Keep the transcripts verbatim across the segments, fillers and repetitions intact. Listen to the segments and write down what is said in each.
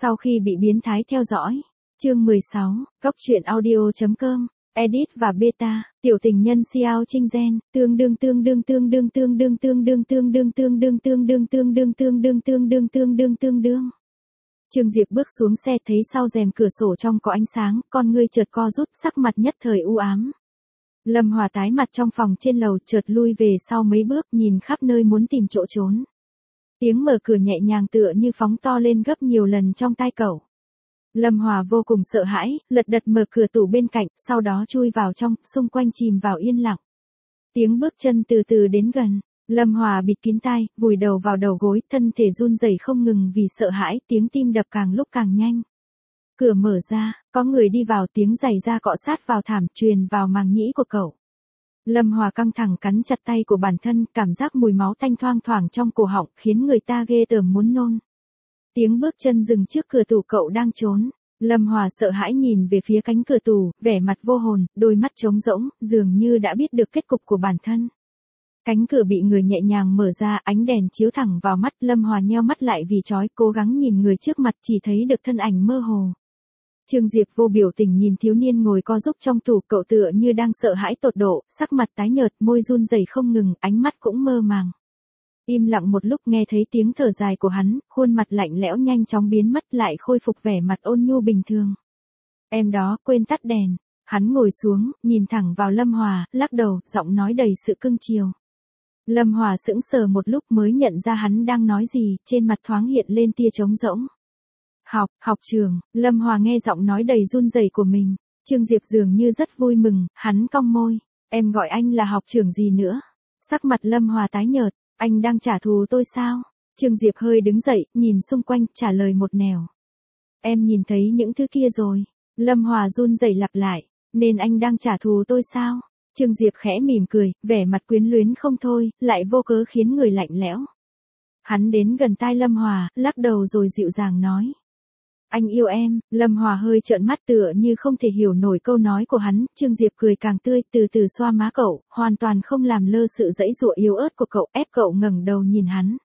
Sau khi bị biến thái theo dõi. Chương mười sáu, Cóc truyện audio chấm com, edit và beta, tiểu tình nhân Xiao Trinh Gen, tương đương tương đương tương đương tương đương tương đương tương đương tương đương tương đương tương đương tương đương tương đương tương đương tương đương. Trương Diệp bước xuống xe thấy sau rèm cửa sổ trong có ánh sáng, con ngươi chợt co rút, sắc mặt nhất thời u ám. Lâm Hòa tái mặt trong phòng trên lầu, chợt lui về sau mấy bước, nhìn khắp nơi muốn tìm chỗ trốn. Tiếng mở cửa nhẹ nhàng tựa như phóng to lên gấp nhiều lần trong tai cậu. Lâm Hòa vô cùng sợ hãi, lật đật mở cửa tủ bên cạnh, sau đó chui vào trong, xung quanh chìm vào yên lặng. Tiếng bước chân từ từ đến gần, Lâm Hòa bịt kín tai, vùi đầu vào đầu gối, thân thể run rẩy không ngừng vì sợ hãi, tiếng tim đập càng lúc càng nhanh. Cửa mở ra, có người đi vào, tiếng giày da cọ sát vào thảm, truyền vào màng nhĩ của cậu. Lâm Hòa căng thẳng cắn chặt tay của bản thân, cảm giác mùi máu tanh thoang thoảng trong cổ họng, khiến người ta ghê tởm muốn nôn. Tiếng bước chân dừng trước cửa tủ cậu đang trốn. Lâm Hòa sợ hãi nhìn về phía cánh cửa tủ, vẻ mặt vô hồn, đôi mắt trống rỗng, dường như đã biết được kết cục của bản thân. Cánh cửa bị người nhẹ nhàng mở ra, ánh đèn chiếu thẳng vào mắt, Lâm Hòa nheo mắt lại vì chói, cố gắng nhìn người trước mặt, chỉ thấy được thân ảnh mơ hồ. Trương Diệp vô biểu tình nhìn thiếu niên ngồi co rúm trong tủ, cậu tựa như đang sợ hãi tột độ, sắc mặt tái nhợt, môi run rẩy không ngừng, ánh mắt cũng mơ màng. Im lặng một lúc, nghe thấy tiếng thở dài của hắn, khuôn mặt lạnh lẽo nhanh chóng biến mất, lại khôi phục vẻ mặt ôn nhu bình thường. Em đó, quên tắt đèn. Hắn ngồi xuống, nhìn thẳng vào Lâm Hòa, lắc đầu, giọng nói đầy sự cưng chiều. Lâm Hòa sững sờ một lúc mới nhận ra hắn đang nói gì, trên mặt thoáng hiện lên tia trống rỗng. Học, học trường, Lâm Hòa nghe giọng nói đầy run rẩy của mình. Trương Diệp dường như rất vui mừng, hắn cong môi. Em gọi anh là học trưởng gì nữa? Sắc mặt Lâm Hòa tái nhợt. Anh đang trả thù tôi sao? Trương Diệp hơi đứng dậy, nhìn xung quanh, trả lời một nẻo. Em nhìn thấy những thứ kia rồi. Lâm Hòa run rẩy lặp lại. Nên anh đang trả thù tôi sao? Trương Diệp khẽ mỉm cười, vẻ mặt quyến luyến không thôi, lại vô cớ khiến người lạnh lẽo. Hắn đến gần tai Lâm Hòa, lắc đầu rồi dịu dàng nói. Anh yêu em. Lâm Hòa hơi trợn mắt tựa như không thể hiểu nổi câu nói của hắn. Trương Diệp cười càng tươi, từ từ xoa má cậu, hoàn toàn không làm lơ sự dãy dụa yếu ớt của cậu, ép cậu ngẩng đầu nhìn hắn.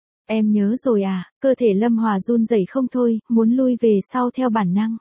Em nhớ rồi à? Cơ thể Lâm Hòa run rẩy không thôi, muốn lui về sau theo bản năng.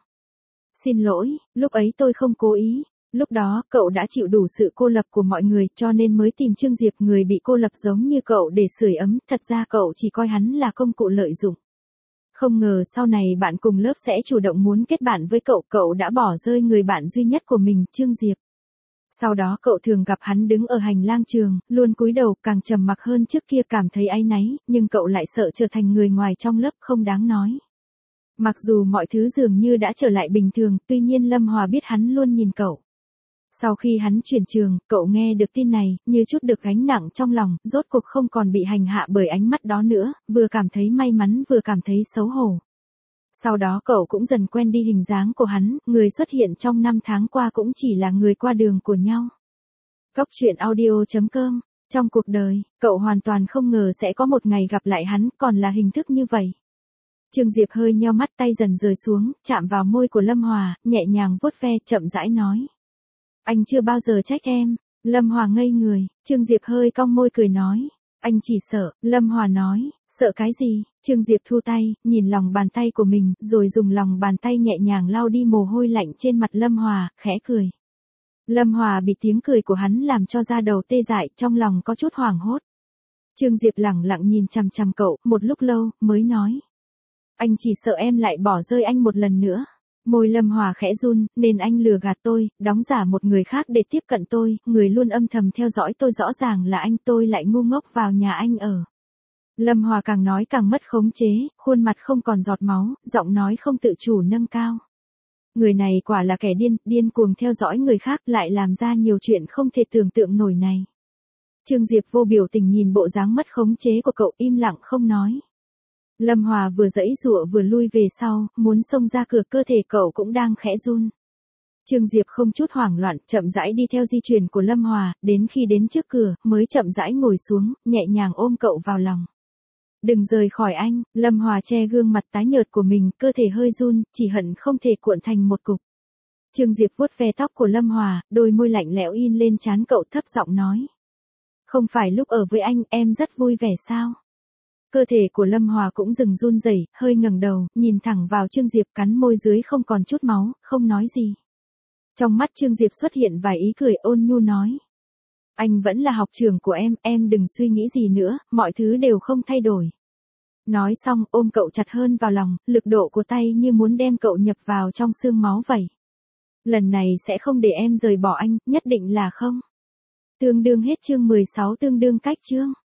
Xin lỗi, lúc ấy tôi không cố ý. Lúc đó, cậu đã chịu đủ sự cô lập của mọi người, cho nên mới tìm Trương Diệp, người bị cô lập giống như cậu, để sưởi ấm. Thật ra cậu chỉ coi hắn là công cụ lợi dụng. Không ngờ sau này bạn cùng lớp sẽ chủ động muốn kết bạn với cậu, cậu đã bỏ rơi người bạn duy nhất của mình, Trương Diệp. Sau đó cậu thường gặp hắn đứng ở hành lang trường, luôn cúi đầu, càng trầm mặc hơn trước kia, cảm thấy áy náy, nhưng cậu lại sợ trở thành người ngoài trong lớp, không đáng nói. Mặc dù mọi thứ dường như đã trở lại bình thường, tuy nhiên Lâm Hòa biết hắn luôn nhìn cậu. Sau khi hắn chuyển trường, cậu nghe được tin này, như chút được gánh nặng trong lòng, rốt cuộc không còn bị hành hạ bởi ánh mắt đó nữa, vừa cảm thấy may mắn vừa cảm thấy xấu hổ. Sau đó cậu cũng dần quen đi hình dáng của hắn, người xuất hiện trong năm tháng qua cũng chỉ là người qua đường của nhau. Cóc truyện audio chấm com. Trong cuộc đời, cậu hoàn toàn không ngờ sẽ có một ngày gặp lại hắn, còn là hình thức như vậy. Trương Diệp hơi nheo mắt, tay dần rời xuống, chạm vào môi của Lâm Hòa, nhẹ nhàng vuốt ve, chậm rãi nói. Anh chưa bao giờ trách em. Lâm Hòa ngây người, Trương Diệp hơi cong môi cười nói. Anh chỉ sợ. Lâm Hòa nói. Sợ cái gì? Trương Diệp thu tay, nhìn lòng bàn tay của mình, rồi dùng lòng bàn tay nhẹ nhàng lau đi mồ hôi lạnh trên mặt Lâm Hòa, khẽ cười. Lâm Hòa bị tiếng cười của hắn làm cho da đầu tê dại, trong lòng có chút hoảng hốt. Trương Diệp lẳng lặng nhìn chằm chằm cậu, một lúc lâu, mới nói. Anh chỉ sợ em lại bỏ rơi anh một lần nữa. Môi Lâm Hòa khẽ run, nên anh lừa gạt tôi, đóng giả một người khác để tiếp cận tôi, người luôn âm thầm theo dõi tôi rõ ràng là anh, tôi lại ngu ngốc vào nhà anh ở. Lâm Hòa càng nói càng mất khống chế, khuôn mặt không còn giọt máu, giọng nói không tự chủ nâng cao. Người này quả là kẻ điên, điên cuồng theo dõi người khác, lại làm ra nhiều chuyện không thể tưởng tượng nổi này. Trương Diệp vô biểu tình nhìn bộ dáng mất khống chế của cậu, im lặng không nói. Lâm Hòa vừa giãy giụa vừa lui về sau, muốn xông ra cửa, cơ thể cậu cũng đang khẽ run. Trương Diệp không chút hoảng loạn, chậm rãi đi theo di chuyển của Lâm Hòa, đến khi đến trước cửa, mới chậm rãi ngồi xuống, nhẹ nhàng ôm cậu vào lòng. Đừng rời khỏi anh. Lâm Hòa che gương mặt tái nhợt của mình, cơ thể hơi run, chỉ hận không thể cuộn thành một cục. Trương Diệp vuốt ve tóc của Lâm Hòa, đôi môi lạnh lẽo in lên trán cậu, thấp giọng nói. Không phải lúc ở với anh, em rất vui vẻ sao? Cơ thể của Lâm Hòa cũng dừng run rẩy, hơi ngẩng đầu, nhìn thẳng vào Trương Diệp, cắn môi dưới không còn chút máu, không nói gì. Trong mắt Trương Diệp xuất hiện vài ý cười, ôn nhu nói. Anh vẫn là học trưởng của em, em đừng suy nghĩ gì nữa, mọi thứ đều không thay đổi. Nói xong, ôm cậu chặt hơn vào lòng, lực độ của tay như muốn đem cậu nhập vào trong xương máu vậy. Lần này sẽ không để em rời bỏ anh, nhất định là không. Tương đương hết chương mười sáu, tương đương cách chương.